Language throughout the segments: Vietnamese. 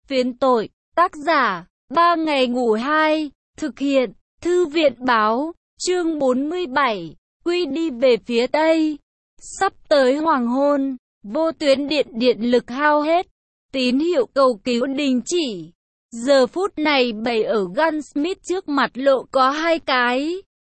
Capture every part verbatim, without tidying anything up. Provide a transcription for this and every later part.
Phiến tội, tác giả, ba ngày ngủ hai, thực hiện, thư viện báo, chương bốn mươi bảy, quy đi về phía Tây. Sắp tới hoàng hôn, vô tuyến điện điện lực hao hết, tín hiệu cầu cứu đình chỉ. Giờ phút này bày ở Gunsmith trước mặt lộ có hai cái.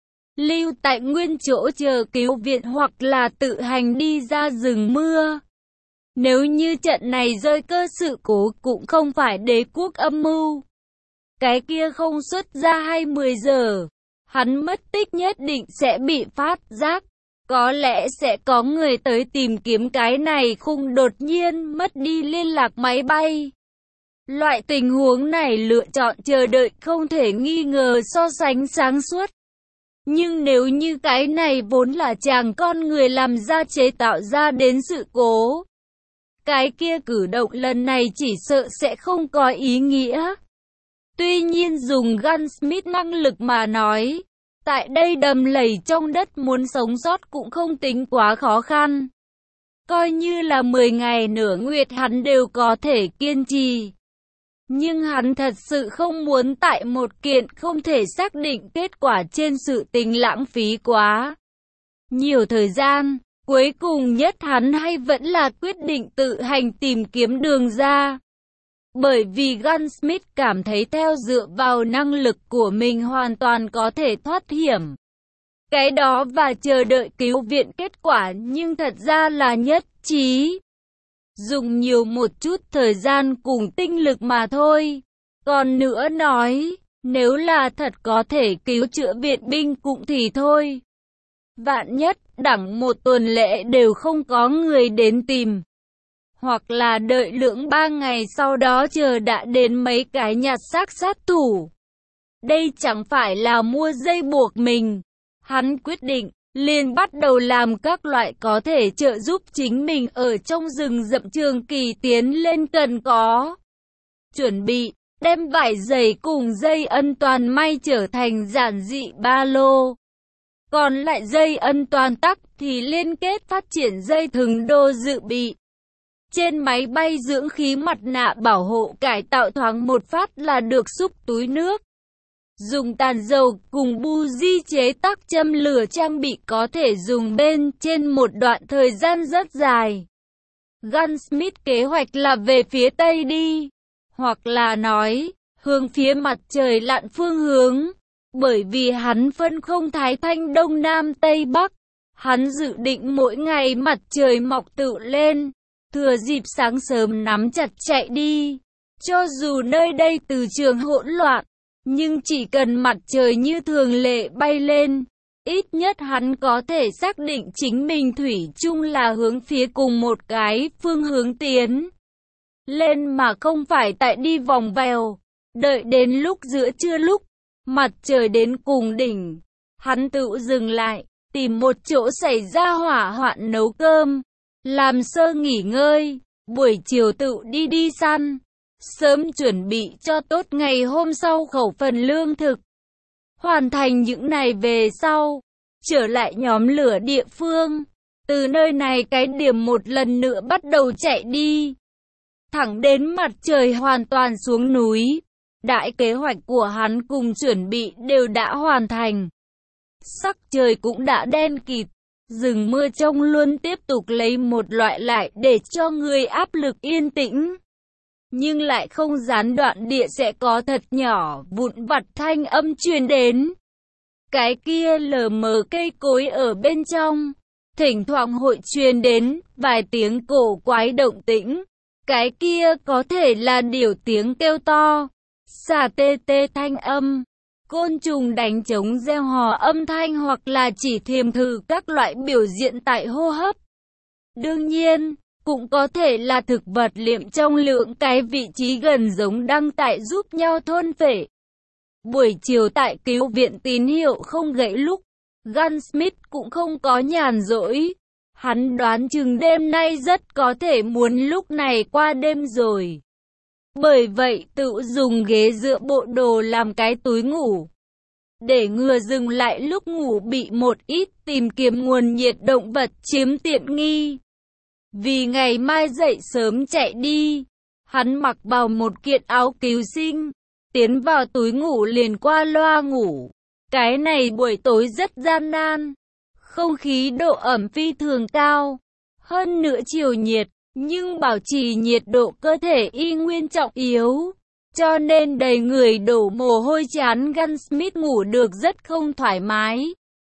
Lưu tại nguyên chỗ chờ cứu viện hoặc là tự hành đi ra rừng mưa. Nếu như trận này rơi cơ sự cố cũng không phải đế quốc âm mưu. Cái kia không xuất ra hay mười giờ, hắn mất tích nhất định sẽ bị phát giác. Có lẽ sẽ có người tới tìm kiếm cái này khung đột nhiên mất đi liên lạc máy bay. Loại tình huống này lựa chọn chờ đợi không thể nghi ngờ so sánh sáng suốt. Nhưng nếu như cái này vốn là chàng con người làm ra chế tạo ra đến sự cố, cái kia cử động lần này chỉ sợ sẽ không có ý nghĩa. Tuy nhiên dùng Gunsmith năng lực mà nói, tại đây đầm lầy trong đất muốn sống sót cũng không tính quá khó khăn. Coi như là mười ngày nửa nguyệt hắn đều có thể kiên trì. Nhưng hắn thật sự không muốn tại một kiện không thể xác định kết quả trên sự tình lãng phí quá nhiều thời gian. Cuối cùng nhất hắn hay vẫn là quyết định tự hành tìm kiếm đường ra. Bởi vì Gunsmith cảm thấy theo dựa vào năng lực của mình hoàn toàn có thể thoát hiểm. Cái đó và chờ đợi cứu viện kết quả nhưng thật ra là nhất trí. Dùng nhiều một chút thời gian cùng tinh lực mà thôi. Còn nữa nói, nếu là thật có thể cứu chữa viện binh cũng thì thôi. Vạn nhất, đẳng một tuần lễ đều không có người đến tìm. Hoặc là đợi lưỡng ba ngày sau đó chờ đã đến mấy cái nhặt xác sát thủ. Đây chẳng phải là mua dây buộc mình. Hắn quyết định, liền bắt đầu làm các loại có thể trợ giúp chính mình ở trong rừng rậm trường kỳ tiến lên cần có. Chuẩn bị, đem vải dày cùng dây ân toàn may trở thành giản dị ba lô. Còn lại dây ân toàn tắc thì liên kết phát triển dây thừng đô dự bị. Trên máy bay dưỡng khí mặt nạ bảo hộ cải tạo thoáng một phát là được xúc túi nước. Dùng tàn dầu cùng buji chế tác châm lửa trang bị có thể dùng bên trên một đoạn thời gian rất dài. Gunsmith kế hoạch là về phía Tây đi, hoặc là nói, hướng phía mặt trời lặn phương hướng. Bởi vì hắn phân không thái thanh Đông Nam Tây Bắc, hắn dự định mỗi ngày mặt trời mọc tự lên, thừa dịp sáng sớm nắm chặt chạy đi. Cho dù nơi đây từ trường hỗn loạn, nhưng chỉ cần mặt trời như thường lệ bay lên, ít nhất hắn có thể xác định chính mình thủy chung là hướng phía cùng một cái phương hướng tiến lên mà không phải tại đi vòng vèo. Đợi đến lúc giữa trưa lúc mặt trời đến cùng đỉnh, hắn tự dừng lại, tìm một chỗ xảy ra hỏa hoạn nấu cơm, làm sơ nghỉ ngơi, buổi chiều tự đi đi săn, sớm chuẩn bị cho tốt ngày hôm sau khẩu phần lương thực. Hoàn thành những này về sau, trở lại nhóm lửa địa phương, từ nơi này cái điểm một lần nữa bắt đầu chạy đi, thẳng đến mặt trời hoàn toàn xuống núi. Đại kế hoạch của hắn cùng chuẩn bị đều đã hoàn thành. Sắc trời cũng đã đen kịt, rừng mưa trông luôn tiếp tục lấy một loại lại để cho người áp lực yên tĩnh. Nhưng lại không gián đoạn địa sẽ có thật nhỏ vụn vặt thanh âm truyền đến. Cái kia lờ mờ cây cối ở bên trong, thỉnh thoảng hội truyền đến vài tiếng cổ quái động tĩnh. Cái kia có thể là điểu tiếng kêu to, xà tê tê thanh âm, côn trùng đánh trống reo hò âm thanh hoặc là chỉ thiềm thử các loại biểu diễn tại hô hấp. Đương nhiên, cũng có thể là thực vật liệm trong lượng cái vị trí gần giống đang tại giúp nhau thôn phệ. Buổi chiều tại cứu viện tín hiệu không gãy lúc, Gunsmith cũng không có nhàn rỗi. Hắn đoán chừng đêm nay rất có thể muốn lúc này qua đêm rồi. Bởi vậy tự dùng ghế dựa bộ đồ làm cái túi ngủ. Để ngừa dừng lại lúc ngủ bị một ít tìm kiếm nguồn nhiệt động vật chiếm tiện nghi. Vì ngày mai dậy sớm chạy đi, Hắn mặc vào một kiện áo cứu sinh, tiến vào túi ngủ liền qua loa ngủ. Cái này buổi tối rất gian nan, không khí độ ẩm phi thường cao, hơn nữa chiều nhiệt, nhưng bảo trì nhiệt độ cơ thể y nguyên trọng yếu, cho nên đầy người đổ mồ hôi chán. Gunsmith ngủ được rất không thoải mái,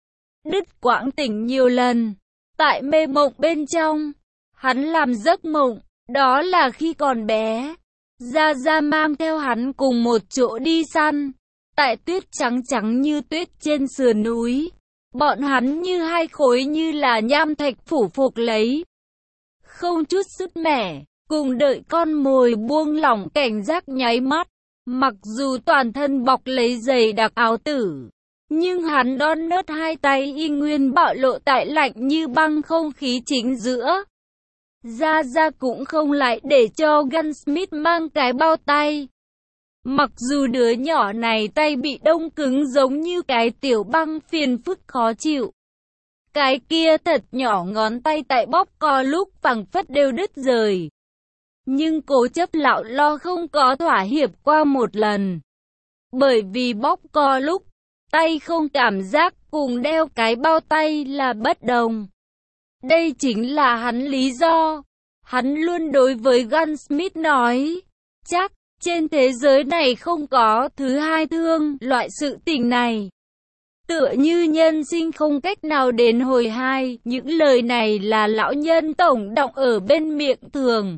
đứt quãng tỉnh nhiều lần. Tại mê mộng bên trong, hắn làm giấc mộng, đó là khi còn bé, Gia Gia mang theo hắn cùng một chỗ đi săn. Tại tuyết trắng trắng như tuyết trên sườn núi, bọn hắn như hai khối như là nham thạch phủ phục lấy, không chút sứt mẻ, cùng đợi con mồi buông lỏng cảnh giác nháy mắt. Mặc dù toàn thân bọc lấy dày đặc áo tử, nhưng hắn đon nớt hai tay y nguyên bạo lộ tại lạnh như băng không khí chính giữa. Gia Gia cũng không lại để cho Gunsmith mang cái bao tay. Mặc dù đứa nhỏ này tay bị đông cứng giống như cái tiểu băng, phiền phức khó chịu. Cái kia thật nhỏ ngón tay tại bóp co lúc phảng phất đều đứt rời. Nhưng cố chấp lạo lo không có thỏa hiệp qua một lần. Bởi vì bóp co lúc, tay không cảm giác cùng đeo cái bao tay là bất đồng. Đây chính là hắn lý do. Hắn luôn đối với Gunsmith nói, chắc trên thế giới này không có thứ hai thương loại sự tình này. Tựa như nhân sinh không cách nào đến hồi hai, những lời này là lão nhân tổng đọng ở bên miệng thường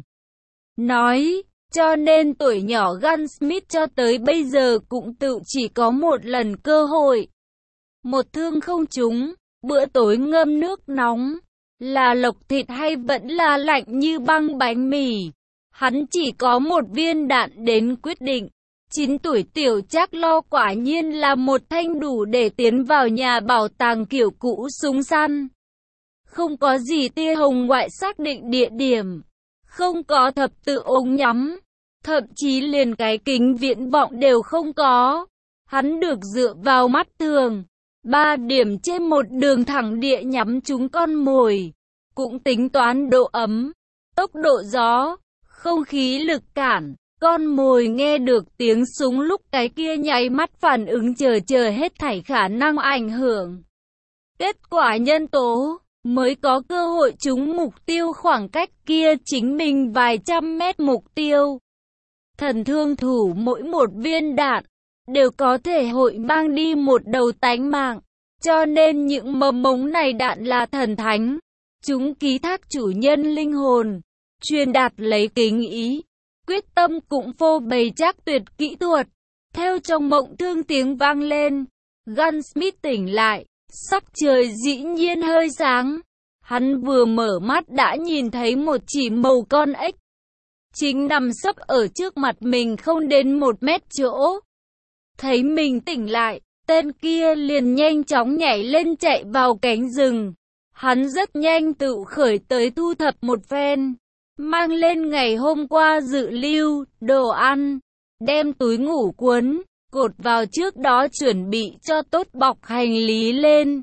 nói, cho nên tuổi nhỏ Gunsmith cho tới bây giờ cũng tự chỉ có một lần cơ hội. Một thương không trúng, bữa tối ngâm nước nóng, là lộc thịt hay vẫn là lạnh như băng bánh mì. Hắn chỉ có một viên đạn đến quyết định. chín tuổi tiểu Trác Lo quả nhiên là một thanh đủ để tiến vào nhà bảo tàng kiểu cũ súng săn. Không có gì tia hồng ngoại xác định địa điểm, không có thập tự ống nhắm, thậm chí liền cái kính viễn vọng đều không có. Hắn được dựa vào mắt thường, ba điểm trên một đường thẳng địa nhắm trúng con mồi, cũng tính toán độ ấm, tốc độ gió, không khí lực cản. Con mồi nghe được tiếng súng lúc cái kia nháy mắt phản ứng chờ chờ hết thảy khả năng ảnh hưởng. Kết quả nhân tố mới có cơ hội trúng mục tiêu, khoảng cách kia chính mình vài trăm mét mục tiêu. Thần thương thủ mỗi một viên đạn đều có thể hội mang đi một đầu tánh mạng, cho nên những mầm mống này đạn là thần thánh. Chúng ký thác chủ nhân linh hồn, truyền đạt lấy kính ý, quyết tâm cũng phô bày chắc tuyệt kỹ thuật. Theo trong mộng thương tiếng vang lên, Gunsmith tỉnh lại, sắc trời dĩ nhiên hơi sáng. Hắn vừa mở mắt đã nhìn thấy một chỉ màu con ếch, chính nằm sấp ở trước mặt mình không đến một mét chỗ. Thấy mình tỉnh lại, tên kia liền nhanh chóng nhảy lên chạy vào cánh rừng. Hắn rất nhanh tự khởi tới thu thập một phen, mang lên ngày hôm qua dự lưu, đồ ăn, đem túi ngủ cuốn, cột vào trước đó chuẩn bị cho tốt bọc hành lý lên.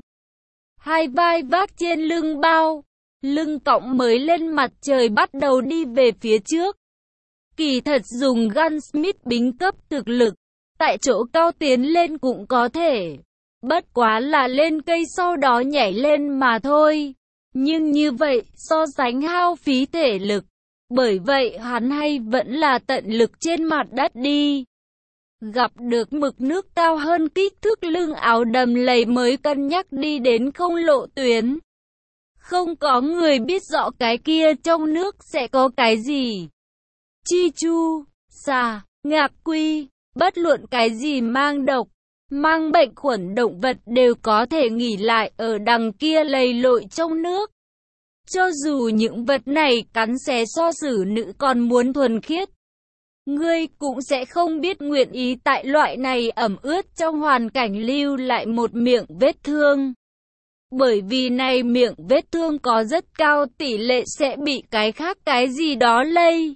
Hai vai vác trên lưng bao, lưng cõng mới lên, mặt trời bắt đầu đi về phía trước. Kỳ thật dùng Gunsmith bính cấp thực lực, tại chỗ cao tiến lên cũng có thể. Bất quá là lên cây sau đó nhảy lên mà thôi. Nhưng như vậy so sánh hao phí thể lực. Bởi vậy hắn hay vẫn là tận lực trên mặt đất đi. Gặp được mực nước cao hơn kích thước lưng áo đầm lầy mới cân nhắc đi đến không lộ tuyến. Không có người biết rõ cái kia trong nước sẽ có cái gì. Chi chu, xà, ngạc quy, bất luận cái gì mang độc, mang bệnh khuẩn động vật đều có thể nghỉ lại ở đằng kia lầy lội trong nước. Cho dù những vật này cắn xé so xử nữ còn muốn thuần khiết, ngươi cũng sẽ không biết nguyện ý tại loại này ẩm ướt trong hoàn cảnh lưu lại một miệng vết thương. Bởi vì này miệng vết thương có rất cao tỷ lệ sẽ bị cái khác cái gì đó lây.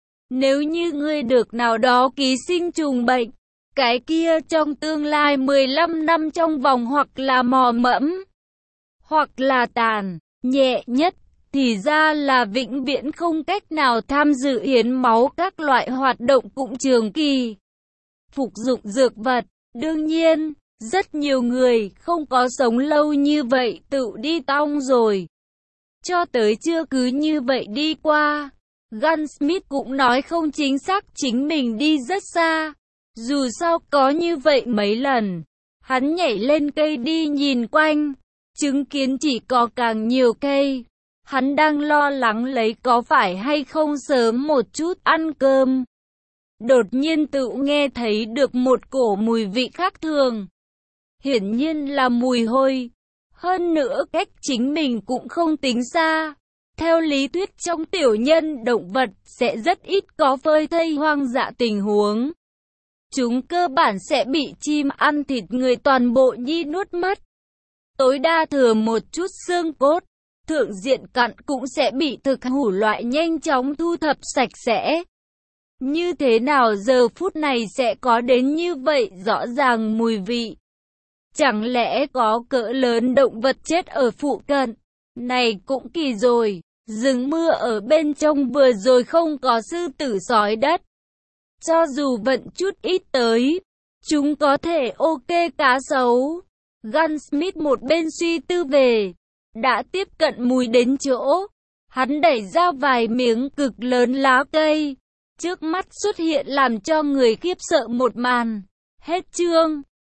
Nếu như ngươi được nào đó ký sinh trùng bệnh, cái kia trong tương lai mười lăm năm trong vòng hoặc là mò mẫm, hoặc là tàn, nhẹ nhất, thì ra là vĩnh viễn không cách nào tham dự hiến máu các loại hoạt động cũng trường kỳ. Phục dụng dược vật, đương nhiên, rất nhiều người không có sống lâu như vậy tự đi tong rồi. Cho tới chưa cứ như vậy đi qua. Gunsmith cũng nói không chính xác chính mình đi rất xa. Dù sao có như vậy mấy lần. Hắn nhảy lên cây đi nhìn quanh. Chứng kiến chỉ có càng nhiều cây. Hắn đang lo lắng lấy có phải hay không sớm một chút ăn cơm. Đột nhiên tự nghe thấy được một cổ mùi vị khác thường. Hiển nhiên là mùi hôi. Hơn nữa cách chính mình cũng không tính xa. Theo lý thuyết trong tiểu nhân động vật sẽ rất ít có phơi thây hoang dã tình huống. Chúng cơ bản sẽ bị chim ăn thịt người toàn bộ nhi nuốt mất. Tối đa thừa một chút xương cốt. Thượng diện cặn cũng sẽ bị thực hủ loại nhanh chóng thu thập sạch sẽ. Như thế nào giờ phút này sẽ có đến như vậy rõ ràng mùi vị? Chẳng lẽ có cỡ lớn động vật chết ở phụ cận? Này cũng kỳ rồi, rừng mưa ở bên trong vừa rồi không có sư tử sói đất. Cho dù vận chút ít tới, chúng có thể ok cá sấu. Gunsmith một bên suy tư về, đã tiếp cận mùi đến chỗ. Hắn đẩy ra vài miếng cực lớn lá cây. Trước mắt xuất hiện làm cho người khiếp sợ một màn. Hết chương.